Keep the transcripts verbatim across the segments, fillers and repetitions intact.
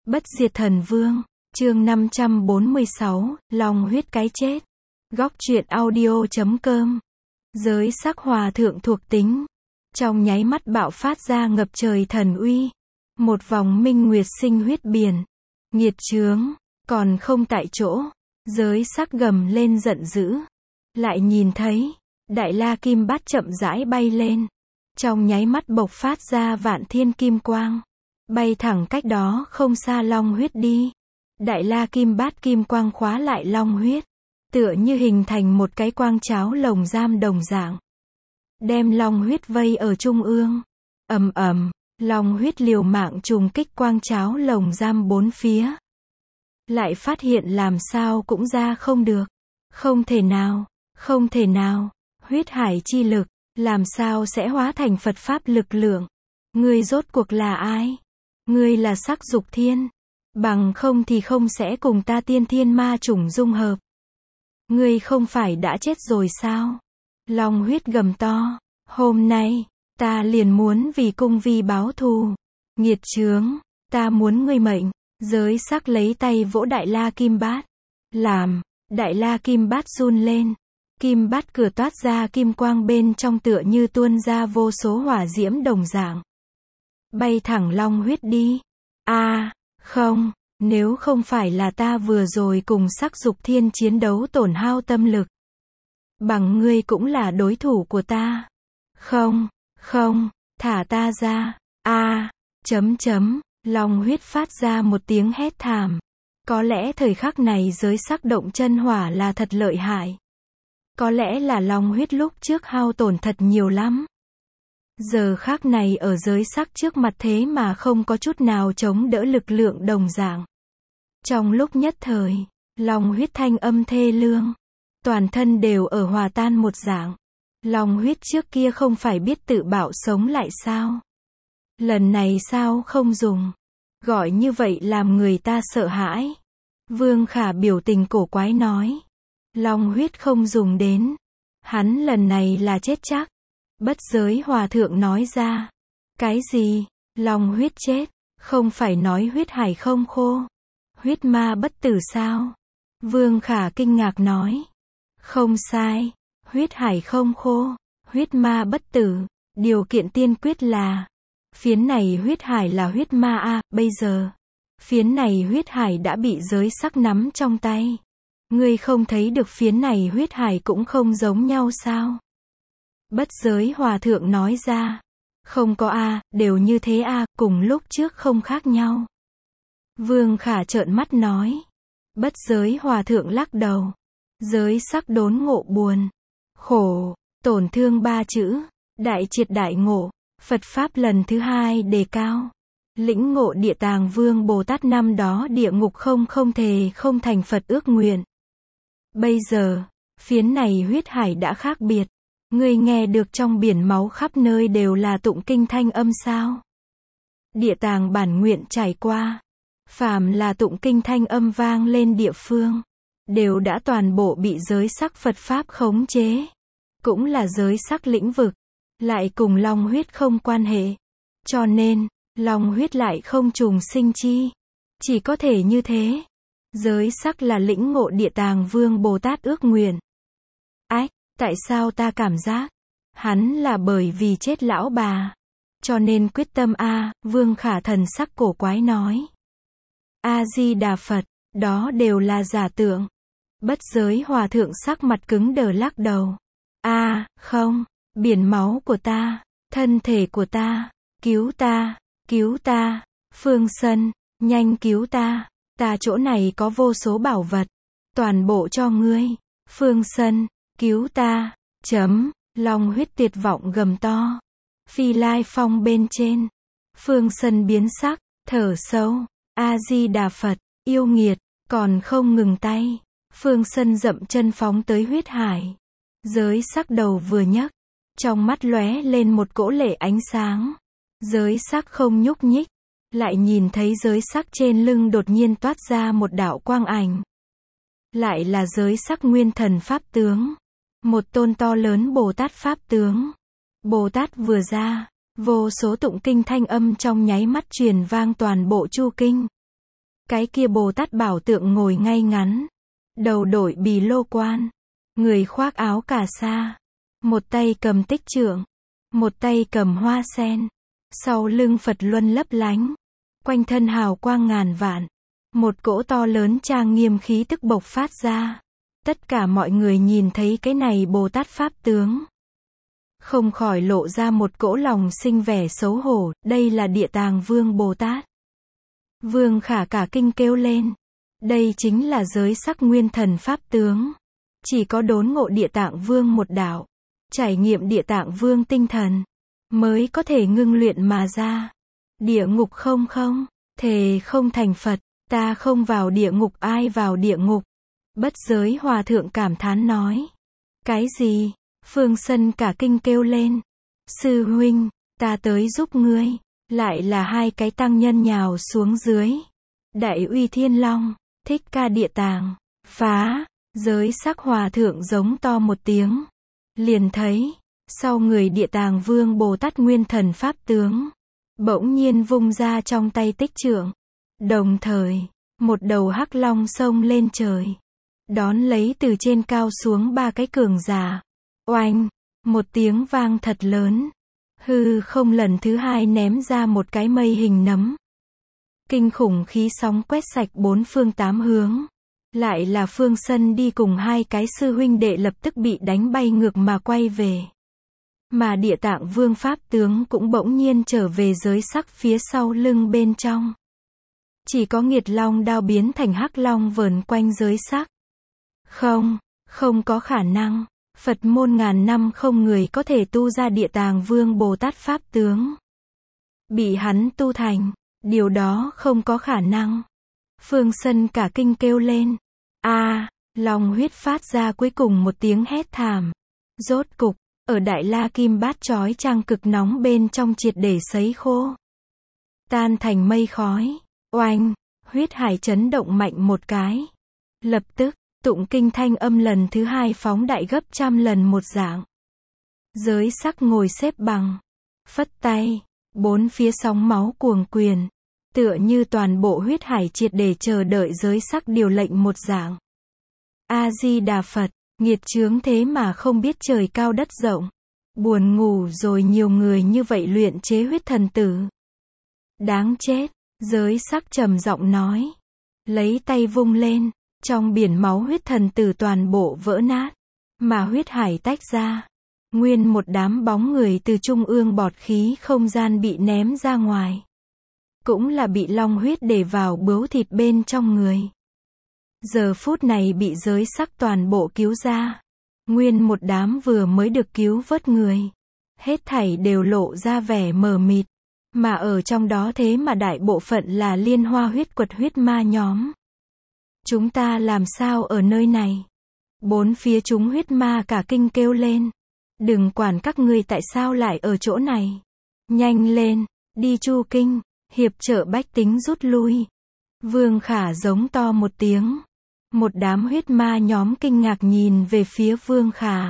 Bất diệt thần vương, chương năm trăm bốn mươi sáu, long huyết cái chết. Góc truyện audio chấm com. Giới sắc hòa thượng thuộc tính. Trong nháy mắt bạo phát ra ngập trời thần uy. Một vòng minh nguyệt sinh huyết biển. Nghiệt chướng, còn không tại chỗ. Giới sắc gầm lên giận dữ. Lại nhìn thấy, đại la kim bát chậm rãi bay lên. Trong nháy mắt bộc phát ra vạn thiên kim quang. Bay thẳng cách đó không xa long huyết đi. Đại la kim bát kim quang khóa lại long huyết. Tựa như hình thành một cái quang cháo lồng giam đồng dạng. Đem long huyết vây ở trung ương. Ầm ầm, long huyết liều mạng trùng kích quang cháo lồng giam bốn phía. Lại phát hiện làm sao cũng ra không được. Không thể nào, không thể nào, huyết hải chi lực, làm sao sẽ hóa thành Phật Pháp lực lượng. Ngươi rốt cuộc là ai? Ngươi là sắc dục thiên. Bằng không thì không sẽ cùng ta tiên thiên ma chủng dung hợp. Ngươi không phải đã chết rồi sao? Long huyết gầm to. Hôm nay, ta liền muốn vì cung vi báo thù. Nghiệt chướng, ta muốn ngươi mệnh. Giới sắc lấy tay vỗ đại la kim bát. Làm, đại la kim bát run lên. Kim bát cửa toát ra kim quang bên trong tựa như tuôn ra vô số hỏa diễm đồng dạng. Bay thẳng long huyết đi. A, à, không, nếu không phải là ta vừa rồi cùng sắc dục thiên chiến đấu tổn hao tâm lực. Bằng ngươi cũng là đối thủ của ta. Không, không, thả ta ra. A, à, chấm chấm, long huyết phát ra một tiếng hét thảm. Có lẽ thời khắc này giới sắc động chân hỏa là thật lợi hại. Có lẽ là long huyết lúc trước hao tổn thật nhiều lắm. Giờ khắc này ở giới sắc trước mặt thế mà không có chút nào chống đỡ lực lượng đồng dạng. Trong lúc nhất thời, long huyết thanh âm thê lương. Toàn thân đều ở hòa tan một dạng. Long huyết trước kia không phải biết tự bạo sống lại sao? Lần này sao không dùng? Gọi như vậy làm người ta sợ hãi. Vương Khả biểu tình cổ quái nói. Long huyết không dùng đến. Hắn lần này là chết chắc. Bất giới hòa thượng nói ra. Cái gì? Long huyết chết. Không phải nói huyết hải không khô. Huyết ma bất tử sao? Vương Khả kinh ngạc nói. Không sai. Huyết hải không khô. Huyết ma bất tử. Điều kiện tiên quyết là. Phiến này huyết hải là huyết ma a, bây giờ. Phiến này huyết hải đã bị giới sắc nắm trong tay. Ngươi không thấy được phiến này huyết hải cũng không giống nhau sao? Bất giới hòa thượng nói ra. Không có a, đều như thế a, cùng lúc trước không khác nhau. Vương Khả trợn mắt nói. Bất giới hòa thượng lắc đầu. Giới sắc đốn ngộ buồn. Khổ, tổn thương ba chữ. Đại triệt đại ngộ. Phật Pháp lần thứ hai đề cao. Lĩnh ngộ địa tàng vương Bồ Tát năm đó địa ngục không không thề không thành Phật ước nguyện. Bây giờ, phiến này huyết hải đã khác biệt. Ngươi nghe được trong biển máu khắp nơi đều là tụng kinh thanh âm sao? Địa tàng bản nguyện trải qua. Phàm là tụng kinh thanh âm vang lên địa phương. Đều đã toàn bộ bị giới sắc Phật Pháp khống chế. Cũng là giới sắc lĩnh vực. Lại cùng long huyết không quan hệ. Cho nên, long huyết lại không trùng sinh chi. Chỉ có thể như thế. Giới sắc là lĩnh ngộ địa tàng vương Bồ Tát ước nguyện. Ách, tại sao ta cảm giác? Hắn là bởi vì chết lão bà. Cho nên quyết tâm a, Vương Khả thần sắc cổ quái nói. A-di-đà Phật, đó đều là giả tượng. Bất giới hòa thượng sắc mặt cứng đờ lắc đầu. A, không, biển máu của ta, thân thể của ta, cứu ta, cứu ta, Phương Sân, nhanh cứu ta. Ta chỗ này có vô số bảo vật. Toàn bộ cho ngươi. Phương Sân, cứu ta. Chấm, long huyết tuyệt vọng gầm to. Phi Lai Phong bên trên. Phương Sân biến sắc, thở sâu. A-di-đà Phật, yêu nghiệt, còn không ngừng tay. Phương Sân dậm chân phóng tới huyết hải. Giới sắc đầu vừa nhấc. Trong mắt lóe lên một cỗ lệ ánh sáng. Giới sắc không nhúc nhích. Lại nhìn thấy giới sắc trên lưng đột nhiên toát ra một đạo quang ảnh. Lại là giới sắc nguyên thần pháp tướng. Một tôn to lớn Bồ Tát pháp tướng. Bồ Tát vừa ra, vô số tụng kinh thanh âm trong nháy mắt truyền vang toàn bộ chu kinh. Cái kia Bồ Tát bảo tượng ngồi ngay ngắn, đầu đội bì lô quan, người khoác áo cà sa, một tay cầm tích trượng, một tay cầm hoa sen, sau lưng Phật luân lấp lánh, quanh thân hào quang ngàn vạn, một cỗ to lớn trang nghiêm khí tức bộc phát ra. Tất cả mọi người nhìn thấy cái này Bồ Tát Pháp tướng, không khỏi lộ ra một cỗ lòng sinh vẻ xấu hổ, đây là Địa Tạng Vương Bồ Tát. Vương Khả cả kinh kêu lên, đây chính là giới sắc nguyên thần Pháp tướng. Chỉ có đốn ngộ Địa Tạng Vương một đạo, trải nghiệm Địa Tạng Vương tinh thần, mới có thể ngưng luyện mà ra. Địa ngục không không, thề không thành Phật, ta không vào địa ngục ai vào địa ngục. Bất Giới Hòa Thượng cảm thán nói. Cái gì? Phương Sân cả kinh kêu lên. Sư huynh, ta tới giúp ngươi. Lại là hai cái tăng nhân nhào xuống dưới. Đại Uy Thiên Long, Thích Ca Địa Tạng, phá. Giới Sắc Hòa Thượng giống to một tiếng. Liền thấy, sau người Địa Tạng Vương Bồ Tát Nguyên Thần Pháp tướng, bỗng nhiên vung ra trong tay tích trượng. Đồng thời, một đầu hắc long xông lên trời, đón lấy từ trên cao xuống ba cái cường giả. Oanh, một tiếng vang thật lớn. Hư không lần thứ hai ném ra một cái mây hình nấm. Kinh khủng khí sóng quét sạch bốn phương tám hướng. Lại là Phương Sân đi cùng hai cái sư huynh đệ lập tức bị đánh bay ngược mà quay về. Mà Địa Tạng Vương Pháp tướng cũng bỗng nhiên trở về giới sắc phía sau lưng bên trong. Chỉ có Nghiệt Long đao biến thành hắc long vờn quanh giới sắc. Không, không có khả năng. Phật môn ngàn năm không người có thể tu ra Địa Tạng Vương Bồ Tát Pháp tướng. Bị hắn tu thành, điều đó không có khả năng. Phương Sân cả kinh kêu lên. A, à, lòng huyết phát ra cuối cùng một tiếng hét thảm. Rốt cục, ở Đại La Kim Bát chói chang cực nóng bên trong triệt để sấy khô. Tan thành mây khói. Oanh, huyết hải chấn động mạnh một cái. Lập tức, tụng kinh thanh âm lần thứ hai phóng đại gấp trăm lần một dạng. Giới sắc ngồi xếp bằng, phất tay, bốn phía sóng máu cuồng quyền, tựa như toàn bộ huyết hải triệt để chờ đợi giới sắc điều lệnh một dạng. A Di Đà Phật, nghiệt chướng thế mà không biết trời cao đất rộng, buồn ngủ rồi nhiều người như vậy luyện chế huyết thần tử. Đáng chết, giới sắc trầm giọng nói, lấy tay vung lên. Trong biển máu huyết thần tử toàn bộ vỡ nát, mà huyết hải tách ra. Nguyên một đám bóng người từ trung ương bọt khí không gian bị ném ra ngoài. Cũng là bị long huyết để vào bướu thịt bên trong người. Giờ phút này bị giới sắc toàn bộ cứu ra. Nguyên một đám vừa mới được cứu vớt người. Hết thảy đều lộ ra vẻ mờ mịt. Mà ở trong đó thế mà đại bộ phận là liên hoa huyết quật huyết ma nhóm. Chúng ta làm sao ở nơi này? Bốn phía chúng huyết ma cả kinh kêu lên. Đừng quản các ngươi tại sao lại ở chỗ này. Nhanh lên, đi chu kinh, hiệp trợ bách tính rút lui. Vương Khả giống to một tiếng. Một đám huyết ma nhóm kinh ngạc nhìn về phía Vương Khả.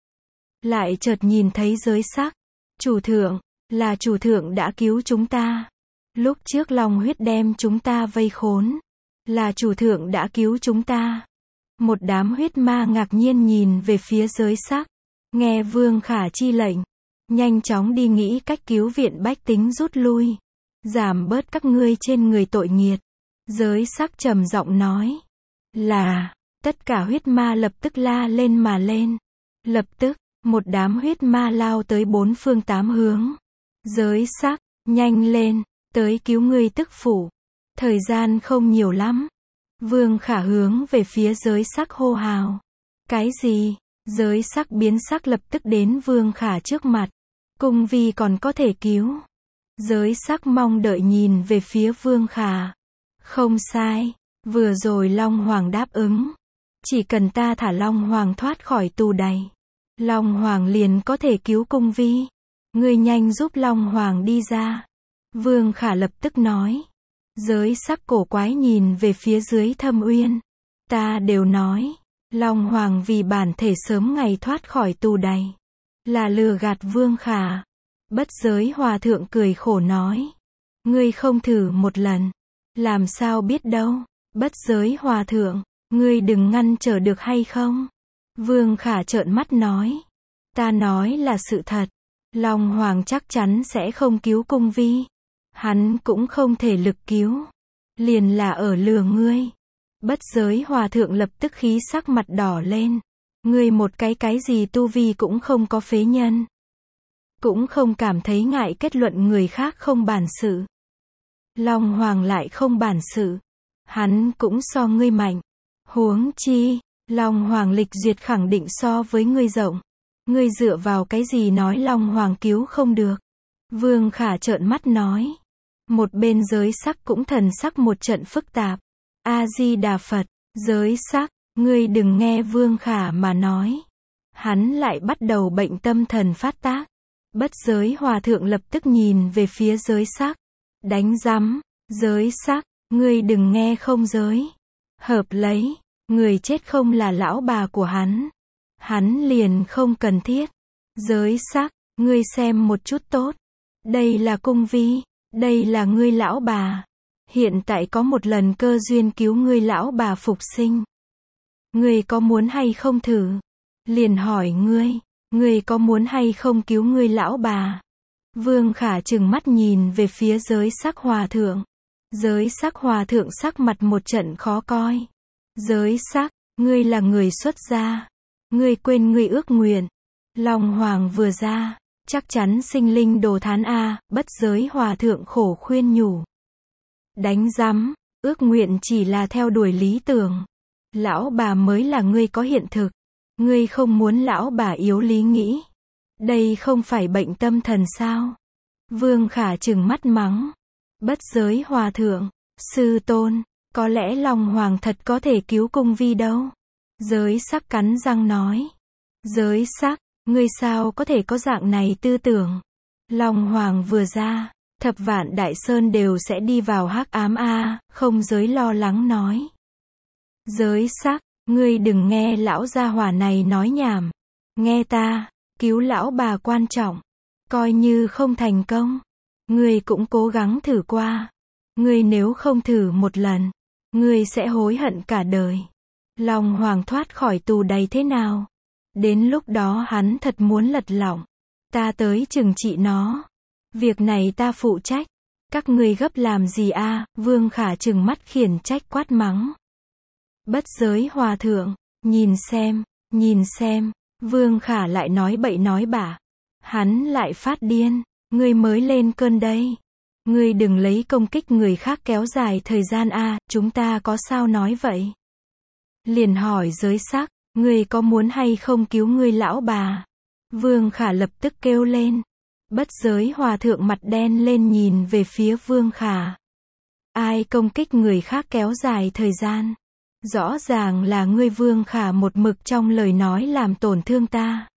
Lại chợt nhìn thấy giới sắc. Chủ thượng, là chủ thượng đã cứu chúng ta. Lúc trước lòng huyết đem chúng ta vây khốn. Là chủ thượng đã cứu chúng ta. Một đám huyết ma ngạc nhiên nhìn về phía giới sắc. Nghe Vương Khả chi lệnh. Nhanh chóng đi nghĩ cách cứu viện bách tính rút lui. Giảm bớt các ngươi trên người tội nghiệt. Giới sắc trầm giọng nói. Là, tất cả huyết ma lập tức la lên mà lên. Lập tức, một đám huyết ma lao tới bốn phương tám hướng. Giới sắc, nhanh lên, tới cứu ngươi tức phủ. Thời gian không nhiều lắm. Vương Khả hướng về phía giới sắc hô hào. Cái gì? Giới sắc biến sắc lập tức đến Vương Khả trước mặt. Cung vi còn có thể cứu. Giới sắc mong đợi nhìn về phía Vương Khả. Không sai. Vừa rồi Long Hoàng đáp ứng. Chỉ cần ta thả Long Hoàng thoát khỏi tù đày. Long Hoàng liền có thể cứu cung vi. Ngươi nhanh giúp Long Hoàng đi ra. Vương Khả lập tức nói. Giới sắc cổ quái nhìn về phía dưới Thâm Uyên. Ta đều nói. Long Hoàng vì bản thể sớm ngày thoát khỏi tù đày. Là lừa gạt Vương Khả. Bất Giới Hòa Thượng cười khổ nói. Ngươi không thử một lần. Làm sao biết đâu, Bất Giới Hòa Thượng, ngươi đừng ngăn trở được hay không? Vương Khả trợn mắt nói. Ta nói là sự thật. Long Hoàng chắc chắn sẽ không cứu cung vi. Hắn cũng không thể lực cứu. Liền là ở lừa ngươi. Bất Giới Hòa Thượng lập tức khí sắc mặt đỏ lên. Ngươi một cái cái gì tu vi cũng không có, phế nhân. Cũng không cảm thấy ngại kết luận người khác không bản sự. Long Hoàng lại không bản sự. Hắn cũng so ngươi mạnh. Huống chi, Long Hoàng lịch duyệt khẳng định so với ngươi rộng. Ngươi dựa vào cái gì nói Long Hoàng cứu không được? Vương Khả trợn mắt nói. Một bên Giới Sắc cũng thần sắc một trận phức tạp. A-di-đà Phật, Giới Sắc, ngươi đừng nghe Vương Khả mà nói. Hắn lại bắt đầu bệnh tâm thần phát tác. Bất Giới Hòa Thượng lập tức nhìn về phía Giới Sắc. Đánh rắm, Giới Sắc, ngươi đừng nghe không giới. Hợp lấy, người chết không là lão bà của hắn. Hắn liền không cần thiết. Giới Sắc, ngươi xem một chút tốt. Đây là cung vi, đây là ngươi lão bà. Hiện tại có một lần cơ duyên cứu ngươi lão bà phục sinh. Ngươi có muốn hay không thử? Liền hỏi ngươi, ngươi có muốn hay không cứu ngươi lão bà? Vương Khả trừng mắt nhìn về phía Giới Sắc Hòa Thượng. Giới Sắc Hòa Thượng sắc mặt một trận khó coi. Giới Sắc, ngươi là người xuất gia. Ngươi quên ngươi ước nguyện. Long Hoàng vừa ra, chắc chắn sinh linh đồ thán a. Bất Giới Hòa Thượng khổ khuyên nhủ. Đánh rắm, ước nguyện chỉ là theo đuổi lý tưởng. Lão bà mới là ngươi có hiện thực. Ngươi không muốn lão bà yếu lý nghĩ. Đây không phải bệnh tâm thần sao? Vương Khả trừng mắt mắng. Bất Giới Hòa Thượng, sư tôn, có lẽ Long Hoàng thật có thể cứu cung vi đâu. Giới Sắc cắn răng nói. Giới Sắc, ngươi sao có thể có dạng này tư tưởng? Long Hoàng vừa ra, thập vạn đại sơn đều sẽ đi vào hắc ám a. Không Giới lo lắng nói. Giới Sắc, ngươi đừng nghe lão gia hỏa này nói nhảm. Nghe ta, cứu lão bà quan trọng. Coi như không thành công, ngươi cũng cố gắng thử qua. Ngươi nếu không thử một lần, ngươi sẽ hối hận cả đời. Long Hoàng thoát khỏi tù đầy thế nào? Đến lúc đó hắn thật muốn lật lọng. Ta tới trừng trị nó. Việc này ta phụ trách. Các ngươi gấp làm gì a? Vương Khả trừng mắt khiển trách quát mắng. Bất Giới Hòa Thượng, nhìn xem, nhìn xem. Vương Khả lại nói bậy nói bạ. Hắn lại phát điên. Ngươi mới lên cơn đây. Ngươi đừng lấy công kích người khác kéo dài thời gian a. Chúng ta có sao nói vậy? Liền hỏi Giới Sắc, ngươi có muốn hay không cứu ngươi lão bà? Vương Khả lập tức kêu lên. Bất Giới Hòa Thượng mặt đen lên nhìn về phía Vương Khả. Ai công kích người khác kéo dài thời gian? Rõ ràng là ngươi. Vương Khả một mực trong lời nói làm tổn thương ta.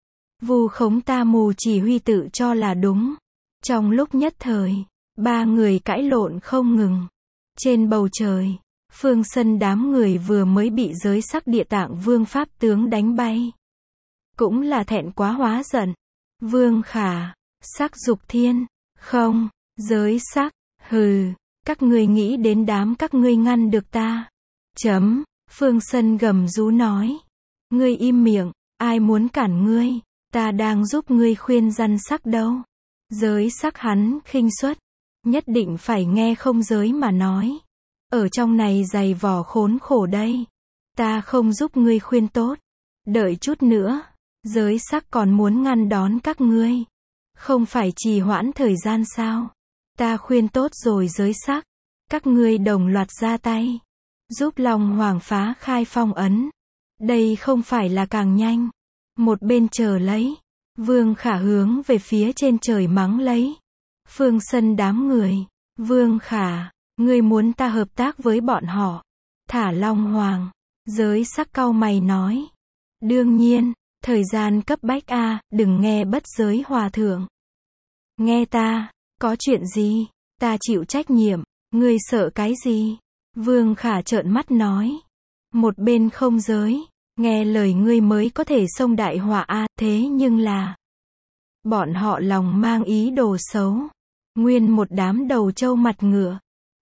Vu khống ta mù chỉ huy tự cho là đúng. Trong lúc nhất thời, ba người cãi lộn không ngừng. Trên bầu trời, Phương Sân đám người vừa mới bị Giới Sắc Địa Tạng Vương Pháp tướng đánh bay. Cũng là thẹn quá hóa giận. Vương Khả, Sắc Dục Thiên, không, Giới Sắc, hừ, các ngươi nghĩ đến đám các ngươi ngăn được ta. Chấm, Phương Sân gầm rú nói. Ngươi im miệng, ai muốn cản ngươi, ta đang giúp ngươi khuyên răn Sắc đâu. Giới Sắc hắn khinh suất, nhất định phải nghe không giới mà nói. Ở trong này dày vò khốn khổ đây. Ta không giúp ngươi khuyên tốt. Đợi chút nữa, Giới Sắc còn muốn ngăn đón các ngươi. Không phải trì hoãn thời gian sao? Ta khuyên tốt rồi Giới Sắc. Các ngươi đồng loạt ra tay. Giúp Long Hoàng phá khai phong ấn. Đây không phải là càng nhanh. Một bên chờ lấy. Vương Khả hướng về phía trên trời mắng lấy. Phương Sân đám người. Vương Khả, ngươi muốn ta hợp tác với bọn họ. Thả Long Hoàng. Giới Sắc cau mày nói. Đương nhiên, thời gian cấp bách a, đừng nghe Bất Giới Hòa Thượng. Nghe ta, có chuyện gì, ta chịu trách nhiệm, ngươi sợ cái gì? Vương Khả trợn mắt nói. Một bên không giới, nghe lời ngươi mới có thể xông đại họa a, thế nhưng là bọn họ lòng mang ý đồ xấu. Nguyên một đám đầu trâu mặt ngựa.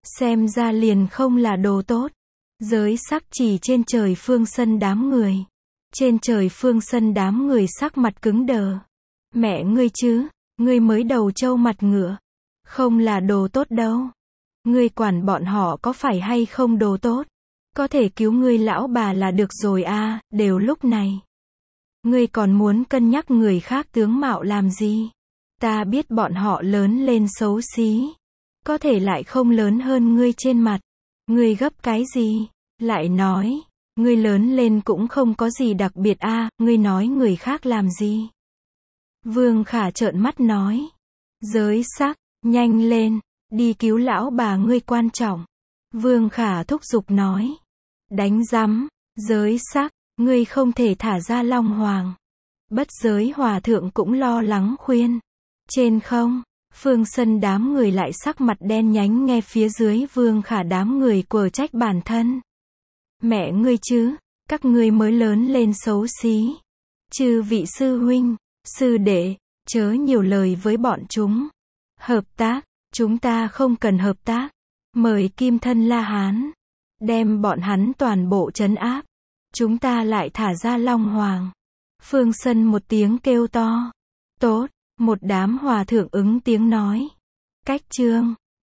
xem ra liền không là đồ tốt. Giới sắc chỉ trên trời phương sân đám người. Trên trời phương sân đám người sắc mặt cứng đờ. Mẹ ngươi chứ, ngươi mới đầu trâu mặt ngựa. Không là đồ tốt đâu. Ngươi quản bọn họ có phải hay không đồ tốt. Có thể cứu ngươi lão bà là được rồi a, đều lúc này. Ngươi còn muốn cân nhắc người khác tướng mạo làm gì? Ta biết bọn họ lớn lên xấu xí. Có thể lại không lớn hơn ngươi trên mặt. Ngươi gấp cái gì? Lại nói, ngươi lớn lên cũng không có gì đặc biệt a, ngươi nói người khác làm gì? Vương Khả trợn mắt nói. Giới sắc, nhanh lên, đi cứu lão bà ngươi quan trọng. Vương Khả thúc giục nói. Đánh rắm, giới sắc, ngươi không thể thả ra Long Hoàng. Bất giới hòa thượng cũng lo lắng khuyên. Trên không, phương sân đám người lại sắc mặt đen nhánh nghe phía dưới Vương Khả đám người quở trách bản thân. Mẹ ngươi chứ, các ngươi mới lớn lên xấu xí. Chư vị sư huynh, sư đệ, chớ nhiều lời với bọn chúng. Hợp tác, chúng ta không cần hợp tác. Mời Kim Thân La Hán. Đem bọn hắn toàn bộ trấn áp. Chúng ta lại thả ra Long Hoàng. Phương Sân một tiếng kêu to. Tốt, một đám hòa thượng ứng tiếng nói. Cách chương